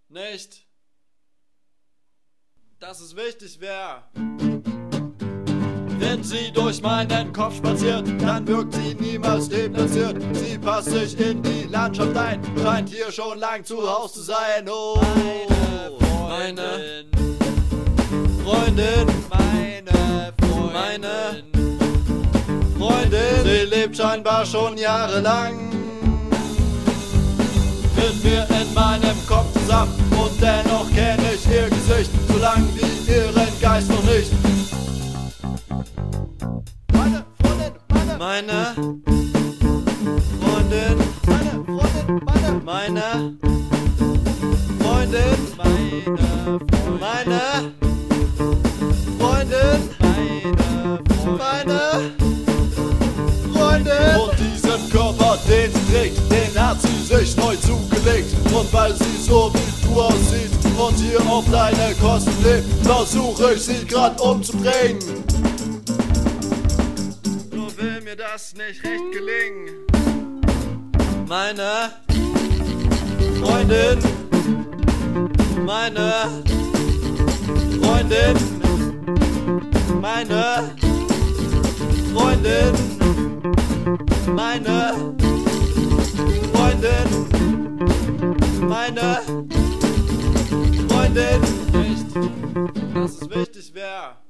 nicht, dass es wichtig wäre. Wenn sie durch meinen Kopf spaziert, dann wirkt sie niemals deplatziert. Sie passt sich in die Landschaft ein, scheint hier schon lang zu Hause zu sein. Oh, meine Freundin, meine Freundin, sie lebt scheinbar schon jahrelang mit mir in meinem Kopf zusammen. Und dennoch kenne ich ihr Gesicht, so lang wie ihren Geist noch nicht. Meine Freundin, meine Freundin, meine Freundin, meine Freundin. Und diesen Körper, den sie trägt, den hat sie sich neu zugelegt. Und weil sie so wie du aussieht und hier auf deine Kosten lebt, versuche ich sie grad umzubringen. Will mir das nicht recht gelingen. Meine Freundin, meine Freundin, meine Freundin, meine Freundin, meine Freundin, nicht, dass es wichtig wäre.